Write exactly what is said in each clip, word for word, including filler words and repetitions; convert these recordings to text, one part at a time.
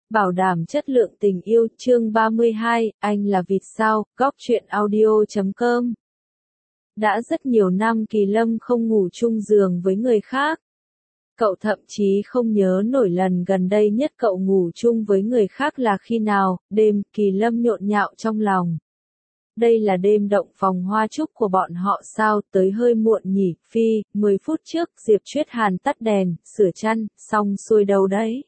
Bảo đảm chất lượng tình yêu, chương ba mươi hai, anh là vịt sao, góc truyện audio chấm com. Đã rất nhiều năm Kỳ Lâm không ngủ chung giường với người khác. Cậu thậm chí không nhớ nổi lần gần đây nhất cậu ngủ chung với người khác là khi nào. Đêm, Kỳ Lâm nhộn nhạo trong lòng. Đây là đêm động phòng hoa trúc của bọn họ sao, tới hơi muộn nhỉ. Phi, mười phút trước, Diệp Chuyết Hàn tắt đèn, sửa chăn, xong xuôi đâu đấy.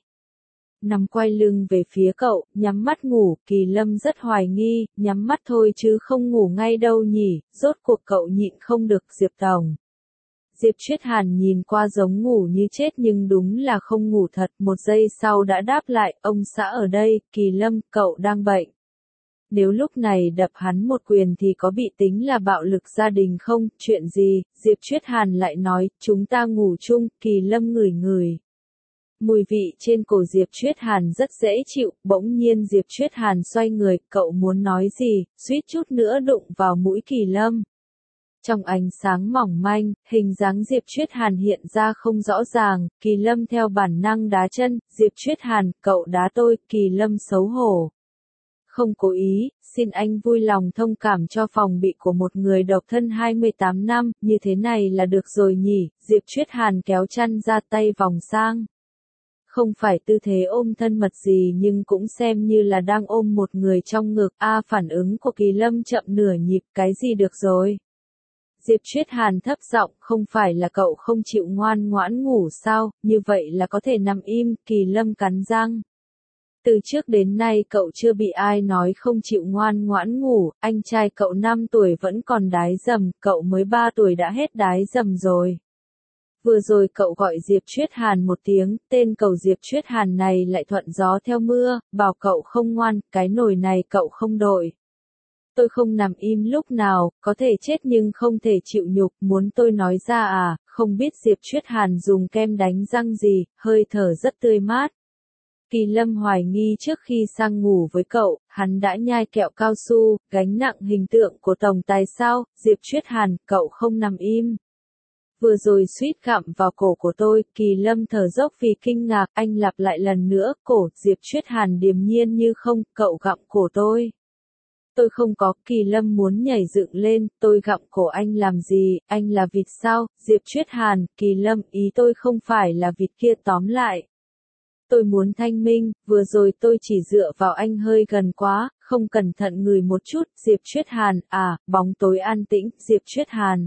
Nằm quay lưng về phía cậu, nhắm mắt ngủ. Kỳ Lâm rất hoài nghi, nhắm mắt thôi chứ không ngủ ngay đâu nhỉ. Rốt cuộc cậu nhịn không được. Diệp Tổng. Diệp Chuyết Hàn nhìn qua giống ngủ như chết nhưng đúng là không ngủ thật. Một giây sau đã đáp lại, ông xã ở đây. Kỳ Lâm, cậu đang bệnh. Nếu lúc này đập hắn một quyền thì có bị tính là bạo lực gia đình không? Chuyện gì? Diệp Chuyết Hàn lại nói, chúng ta ngủ chung. Kỳ Lâm ngửi ngửi. Mùi vị trên cổ Diệp Chuyết Hàn rất dễ chịu, bỗng nhiên Diệp Chuyết Hàn xoay người, cậu muốn nói gì, suýt chút nữa đụng vào mũi Kỳ Lâm. Trong ánh sáng mỏng manh, hình dáng Diệp Chuyết Hàn hiện ra không rõ ràng. Kỳ Lâm theo bản năng đá chân. Diệp Chuyết Hàn, cậu đá tôi. Kỳ Lâm xấu hổ. Không cố ý, xin anh vui lòng thông cảm cho phòng bị của một người độc thân hai mươi tám năm, như thế này là được rồi nhỉ. Diệp Chuyết Hàn kéo chăn ra, tay vòng sang. Không phải tư thế ôm thân mật gì nhưng cũng xem như là đang ôm một người trong ngực. A à, phản ứng của Kỳ Lâm chậm nửa nhịp, cái gì được rồi. Diệp Chuyết Hàn thấp giọng, không phải là cậu không chịu ngoan ngoãn ngủ sao, như vậy là có thể nằm im. Kỳ Lâm cắn răng. Từ trước đến nay cậu chưa bị ai nói không chịu ngoan ngoãn ngủ, anh trai cậu năm tuổi vẫn còn đái dầm, cậu mới ba tuổi đã hết đái dầm rồi. Vừa rồi cậu gọi Diệp Chuyết Hàn một tiếng, tên cậu Diệp Chuyết Hàn này lại thuận gió theo mưa, bảo cậu không ngoan, cái nồi này cậu không đội. Tôi không nằm im lúc nào, có thể chết nhưng không thể chịu nhục, muốn tôi nói ra à, không biết Diệp Chuyết Hàn dùng kem đánh răng gì, hơi thở rất tươi mát. Kỳ Lâm hoài nghi trước khi sang ngủ với cậu, hắn đã nhai kẹo cao su, gánh nặng hình tượng của tổng tài sao. Diệp Chuyết Hàn, cậu không nằm im. Vừa rồi suýt gặm vào cổ của tôi. Kỳ Lâm thở dốc vì kinh ngạc, anh lặp lại lần nữa, cổ. Diệp Chuyết Hàn điềm nhiên như không, cậu gặm cổ tôi. Tôi không có. Kỳ Lâm muốn nhảy dựng lên, tôi gặm cổ anh làm gì, anh là vịt sao? Diệp Chuyết Hàn, Kỳ Lâm, ý tôi không phải là vịt kia. Tóm lại. Tôi muốn thanh minh, vừa rồi tôi chỉ dựa vào anh hơi gần quá, không cẩn thận ngửi một chút. Diệp Chuyết Hàn, à, bóng tối an tĩnh. Diệp Chuyết Hàn.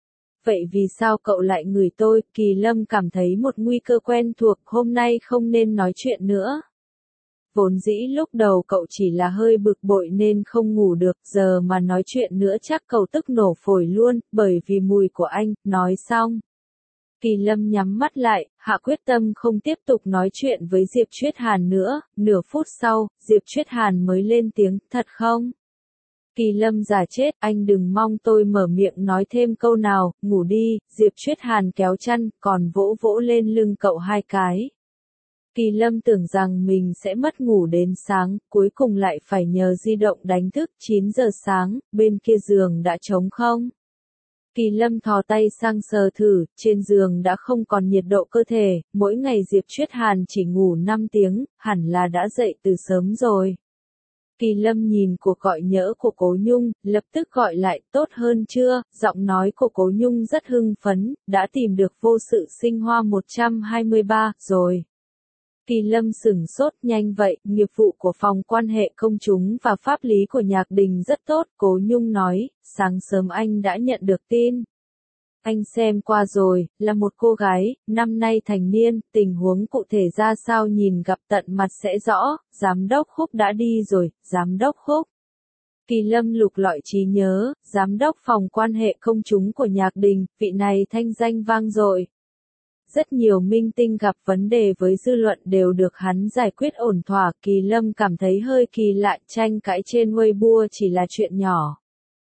Vậy vì sao cậu lại ngửi tôi? Kỳ Lâm cảm thấy một nguy cơ quen thuộc, hôm nay không nên nói chuyện nữa. Vốn dĩ lúc đầu cậu chỉ là hơi bực bội nên không ngủ được, giờ mà nói chuyện nữa chắc cậu tức nổ phổi luôn, bởi vì mùi của anh. Nói xong. Kỳ Lâm nhắm mắt lại, hạ quyết tâm không tiếp tục nói chuyện với Diệp Chuyết Hàn nữa. Nửa phút sau, Diệp Chuyết Hàn mới lên tiếng, thật không? Kỳ Lâm giả chết, anh đừng mong tôi mở miệng nói thêm câu nào, ngủ đi. Diệp Chuyết Hàn kéo chăn, còn vỗ vỗ lên lưng cậu hai cái. Kỳ Lâm tưởng rằng mình sẽ mất ngủ đến sáng, cuối cùng lại phải nhờ di động đánh thức. Chín giờ sáng, bên kia giường đã trống không? Kỳ Lâm thò tay sang sờ thử, trên giường đã không còn nhiệt độ cơ thể. Mỗi ngày Diệp Chuyết Hàn chỉ ngủ năm tiếng, hẳn là đã dậy từ sớm rồi. Kỳ Lâm nhìn cuộc gọi nhỡ của Cố Nhung, lập tức gọi lại, tốt hơn chưa? Giọng nói của Cố Nhung rất hưng phấn, đã tìm được vô sự sinh hoa một trăm hai mươi ba, rồi. Kỳ Lâm sửng sốt, nhanh vậy. Nghiệp vụ của phòng quan hệ công chúng và pháp lý của Nhạc Đình rất tốt. Cố Nhung nói, sáng sớm anh đã nhận được tin. Anh xem qua rồi, là một cô gái, năm nay thành niên, tình huống cụ thể ra sao nhìn gặp tận mặt sẽ rõ. Giám đốc Khúc đã đi rồi. Giám đốc Khúc. Kỳ Lâm lục lọi trí nhớ, giám đốc phòng quan hệ công chúng của Nhạc Đình, vị này thanh danh vang dội. Rất nhiều minh tinh gặp vấn đề với dư luận đều được hắn giải quyết ổn thỏa. Kỳ Lâm cảm thấy hơi kỳ lạ, tranh cãi trên Weibo chỉ là chuyện nhỏ.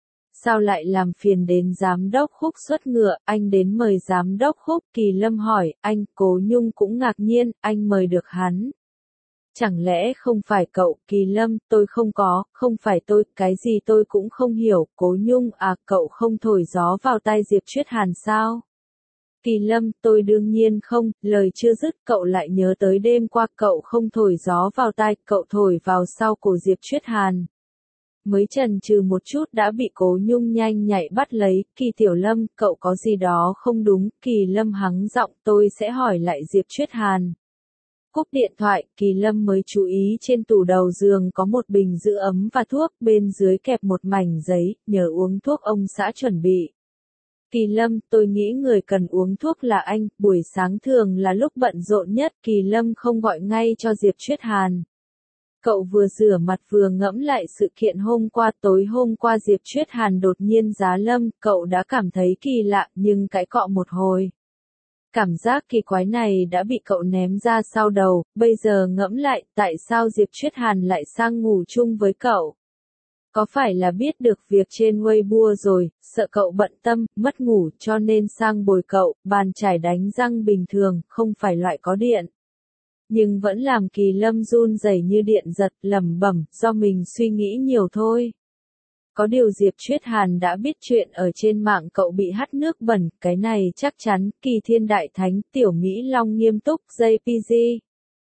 Sao lại làm phiền đến giám đốc Khúc xuất ngựa, anh đến mời giám đốc Khúc. Kỳ Lâm hỏi, anh. Cố Nhung cũng ngạc nhiên, anh mời được hắn. Chẳng lẽ không phải cậu? Kỳ Lâm, tôi không có, không phải tôi, cái gì tôi cũng không hiểu. Cố Nhung, à, cậu không thổi gió vào tai Diệp Chuyết Hàn sao? Kỳ Lâm, tôi đương nhiên không, lời chưa dứt cậu lại nhớ tới đêm qua cậu không thổi gió vào tai, cậu thổi vào sau cổ Diệp Chuyết Hàn. Mới chần chừ một chút đã bị Cố Nhung nhanh nhạy bắt lấy, Kỳ Tiểu Lâm, cậu có gì đó không đúng, Kỳ Lâm hắng giọng tôi sẽ hỏi lại Diệp Chuyết Hàn. Cúp điện thoại, Kỳ Lâm mới chú ý trên tủ đầu giường có một bình giữ ấm và thuốc, bên dưới kẹp một mảnh giấy, nhờ uống thuốc ông xã chuẩn bị. Kỳ Lâm, tôi nghĩ người cần uống thuốc là anh, buổi sáng thường là lúc bận rộn nhất, Kỳ Lâm không gọi ngay cho Diệp Chuyết Hàn. Cậu vừa rửa mặt vừa ngẫm lại sự kiện hôm qua, tối hôm qua Diệp Chuyết Hàn đột nhiên giá lâm, cậu đã cảm thấy kỳ lạ nhưng cãi cọ một hồi. Cảm giác kỳ quái này đã bị cậu ném ra sau đầu, bây giờ ngẫm lại, tại sao Diệp Chuyết Hàn lại sang ngủ chung với cậu? Có phải là biết được việc trên Weibo rồi, sợ cậu bận tâm, mất ngủ cho nên sang bồi cậu, bàn chải đánh răng bình thường, không phải loại có điện. Nhưng vẫn làm Kỳ Lâm run rẩy như điện giật, lẩm bẩm, do mình suy nghĩ nhiều thôi. Có điều Diệp Chuyết Hàn đã biết chuyện ở trên mạng cậu bị hắt nước bẩn, cái này chắc chắn, Kỳ Thiên Đại Thánh, Tiểu Mỹ Long nghiêm túc, gi pê giê.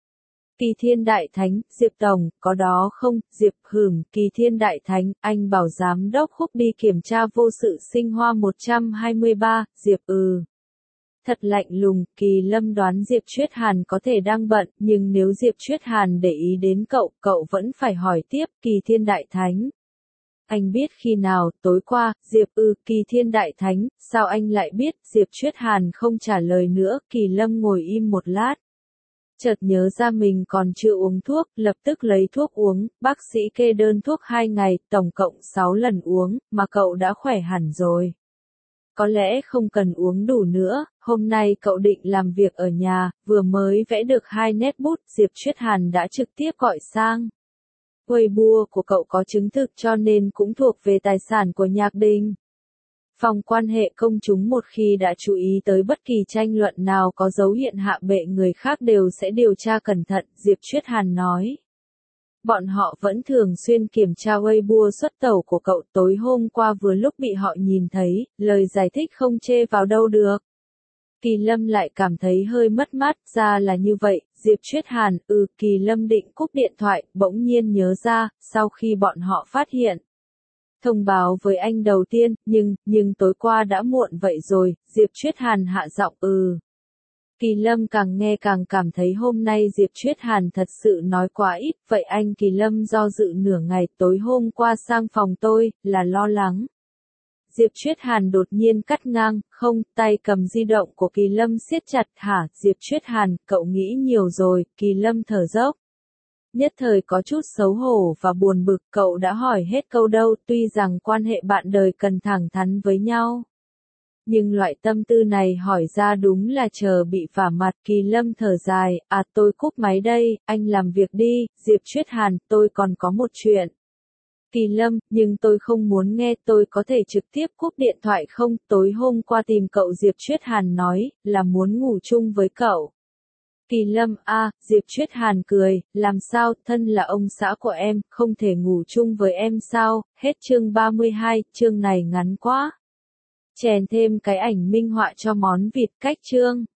Kỳ Thiên Đại Thánh, Diệp Tổng, có đó không, Diệp hửng, Kỳ Thiên Đại Thánh, anh bảo giám đốc Khúc đi kiểm tra vô sự sinh hoa một trăm hai mươi ba, Diệp ừ. Thật lạnh lùng, Kỳ Lâm đoán Diệp Chuyết Hàn có thể đang bận, nhưng nếu Diệp Chuyết Hàn để ý đến cậu, cậu vẫn phải hỏi tiếp, Kỳ Thiên Đại Thánh. Anh biết khi nào, tối qua, Diệp ư, Kỳ Thiên Đại Thánh, sao anh lại biết, Diệp Chuyết Hàn không trả lời nữa, Kỳ Lâm ngồi im một lát. Chợt nhớ ra mình còn chưa uống thuốc, lập tức lấy thuốc uống, bác sĩ kê đơn thuốc hai ngày, tổng cộng sáu lần uống, mà cậu đã khỏe hẳn rồi. Có lẽ không cần uống đủ nữa, hôm nay cậu định làm việc ở nhà, vừa mới vẽ được hai nét bút, Diệp Chuyết Hàn đã trực tiếp gọi sang. Weibo của cậu có chứng thực cho nên cũng thuộc về tài sản của Nhạc Đình. Phòng quan hệ công chúng một khi đã chú ý tới bất kỳ tranh luận nào có dấu hiện hạ bệ người khác đều sẽ điều tra cẩn thận, Diệp Chuyết Hàn nói. Bọn họ vẫn thường xuyên kiểm tra Weibo xuất tẩu của cậu, tối hôm qua vừa lúc bị họ nhìn thấy, lời giải thích không chê vào đâu được. Kỳ Lâm lại cảm thấy hơi mất mát, ra là như vậy, Diệp Chuyết Hàn, ừ, Kỳ Lâm định cúp điện thoại, bỗng nhiên nhớ ra, sau khi bọn họ phát hiện. Thông báo với anh đầu tiên, nhưng, nhưng tối qua đã muộn vậy rồi, Diệp Chuyết Hàn hạ giọng ừ. Kỳ Lâm càng nghe càng cảm thấy hôm nay Diệp Chuyết Hàn thật sự nói quá ít, vậy anh Kỳ Lâm do dự nửa ngày, tối hôm qua sang phòng tôi, là lo lắng. Diệp Chuyết Hàn đột nhiên cắt ngang, không, tay cầm di động của Kỳ Lâm siết chặt, hả, Diệp Chuyết Hàn, cậu nghĩ nhiều rồi, Kỳ Lâm thở dốc. Nhất thời có chút xấu hổ và buồn bực, cậu đã hỏi hết câu đâu, tuy rằng quan hệ bạn đời cần thẳng thắn với nhau. Nhưng loại tâm tư này hỏi ra đúng là chờ bị vả mặt, Kỳ Lâm thở dài, à tôi cúp máy đây, anh làm việc đi, Diệp Chuyết Hàn, tôi còn có một chuyện. Kỳ Lâm, nhưng tôi không muốn nghe, tôi có thể trực tiếp cúp điện thoại không, tối hôm qua tìm cậu Diệp Chuyết Hàn nói, là muốn ngủ chung với cậu. Kỳ Lâm, a, à, Diệp Chuyết Hàn cười, làm sao, thân là ông xã của em, không thể ngủ chung với em sao, hết chương ba mươi hai, chương này ngắn quá. Chèn thêm cái ảnh minh họa cho món vịt cách chương.